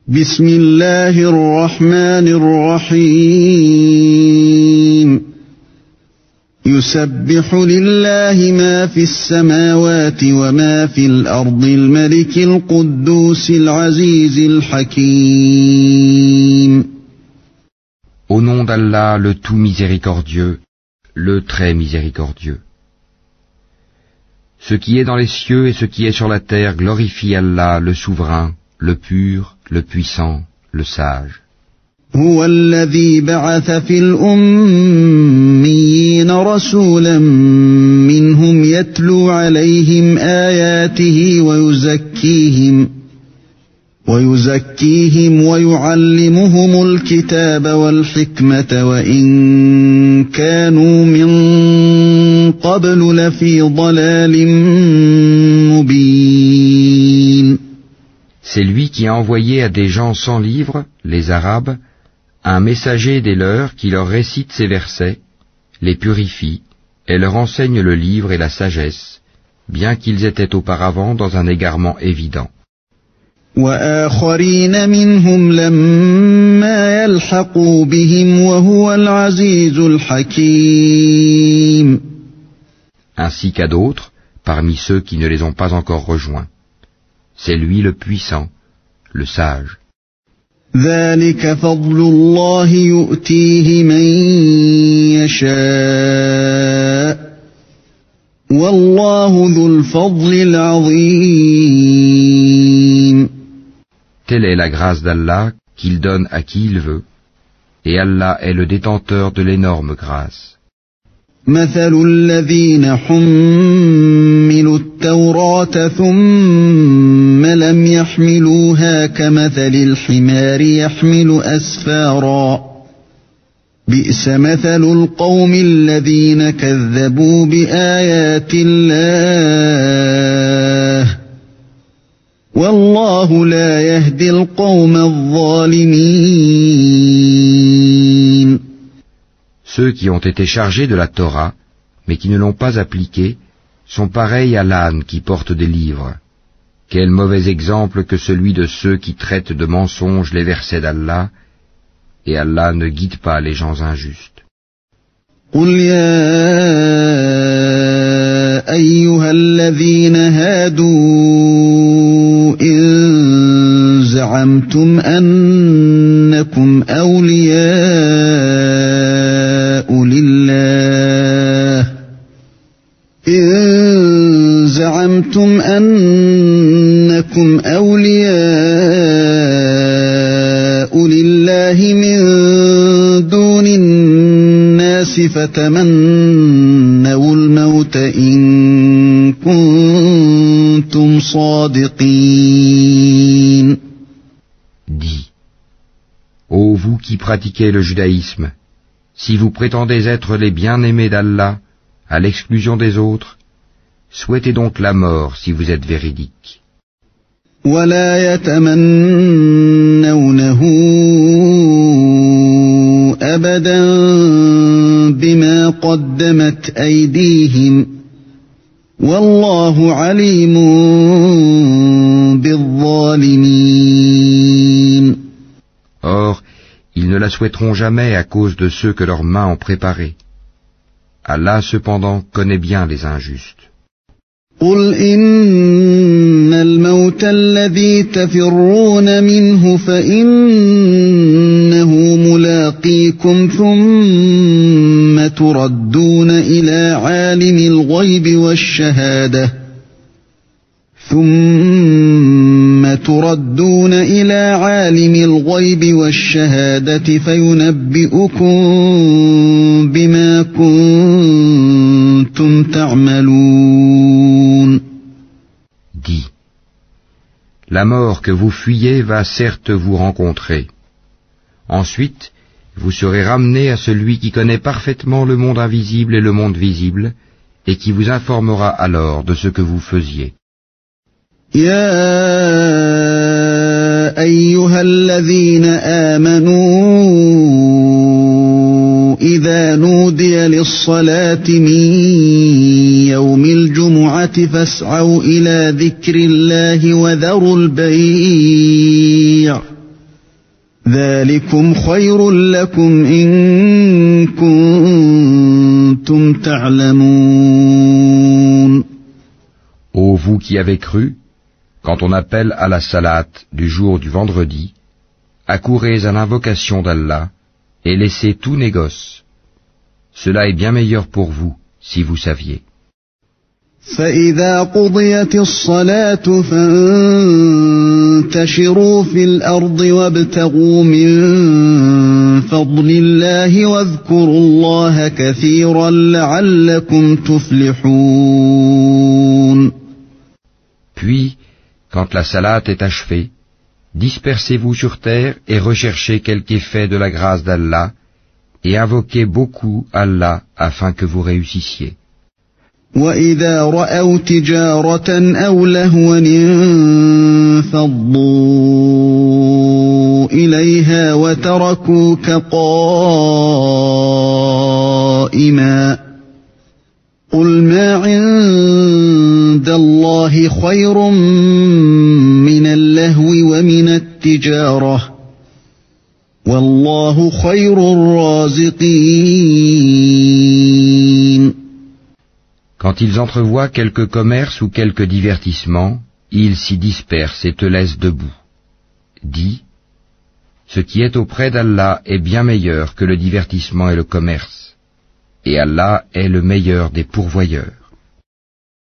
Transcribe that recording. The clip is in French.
بسم الله الرحمن الرحيم يسبح لله ما في السماوات وما في الأرض الملك القدوس العزيز الحكيم. Au nom d'Allah, le tout miséricordieux, le très miséricordieux. Ce qui est dans les cieux et ce qui est sur la terre glorifie Allah, le souverain, le pur, le puissant, le sage. هو الذي بعث في الأميين رسولا منهم يتلو عليهم آياته ويزكيهم ويعلمهم الكتاب والحكمة وإن كانوا من قبل لفي ضلال مبين. C'est lui qui a envoyé à des gens sans livre, les Arabes, un messager des leurs qui leur récite ces versets, les purifie et leur enseigne le livre et la sagesse, bien qu'ils étaient auparavant dans un égarement évident. وآخرين منهم لما يلحقوا بهم وهو العزيز الحكيم. Ainsi qu'à d'autres, parmi ceux qui ne les ont pas encore rejoints. C'est lui le puissant, le sage. ذلك فضل الله يؤتيه من يشاء والله ذو الفضل العظيم. Telle est la grâce d'Allah qu'il donne à qui il veut, et Allah est le détenteur de l'énorme grâce. مثل الذين حملوا التوراة ثم لم يحملوها كمثل الحمار يحمل أسفارا بئس مثل القوم الذين كذبوا بآيات الله والله لا يهدي القوم الظالمين. Ceux qui ont été chargés de la Torah, mais qui ne l'ont pas appliquée, sont pareils à l'âne qui porte des livres. Quel mauvais exemple que celui de ceux qui traitent de mensonges les versets d'Allah, et Allah ne guide pas les gens injustes. قل يا أيها الذين هادوا إن زعمتم أنكم أولياء لله من دون الناس فتمنوا الموت إن كنتم صادقين. Dis, ô vous qui pratiquez le judaïsme, si vous prétendez être les bien-aimés d'Allah, à l'exclusion des autres, souhaitez donc la mort si vous êtes véridiques. ولا يتمنونه أبدا بما قدمت أيديهم والله عليم بالظالمين. Or, ils ne la souhaiteront jamais à cause de ceux que leurs mains ont préparés. Allah cependant connaît bien les injustes. قل إن الموت الذي تفرون منه فإنه ملاقيكم ثم تردون إلى عالم الغيب والشهادة فينبئكم بما كنتم تعملون. Dis, la mort que vous fuyez va certes vous rencontrer. Ensuite, vous serez ramenés à celui qui connaît parfaitement le monde invisible et le monde visible, et qui vous informera alors de ce que vous faisiez. يا أيها الذين آمنوا إذا نودي للصلاة من يوم الجمعة فاسعوا إلى ذكر الله وذروا البيع ذلكم خير لكم إن كنتم تعلمون. Ô vous qui avez cru, quand on appelle à la salate du jour du vendredi, accourez à l'invocation d'Allah et laissez tout négoce. Cela est bien meilleur pour vous, si vous saviez. فإذا قضيت الصلاة فانتشروا في الأرض وابتغوا من فضل الله واذكروا الله كثيرا لعلكم تفلحون. Puis, quand la salate est achevée, dispersez-vous sur terre et recherchez quelque effet de la grâce d'Allah et invoquez beaucoup Allah afin que vous réussissiez. وَإِذَا رَأَوْا تِجَارَةً أَوْ لَهْوًا انفَضُّوا إِلَيْهَا وَتَرَكُوكَ قَائِمًا قُلْ مَا عِندَ اللَّهِ خَيْرٌ مِّنَ اللَّهْوِ وَمِنَ التِّجَارَةِ وَاللَّهُ خَيْرُ الرَّازِقِينَ. Quand ils entrevoient quelque commerce ou quelque divertissement, ils s'y dispersent et te laissent debout. Dis, ce qui est auprès d'Allah est bien meilleur que le divertissement et le commerce, et Allah est le meilleur des pourvoyeurs.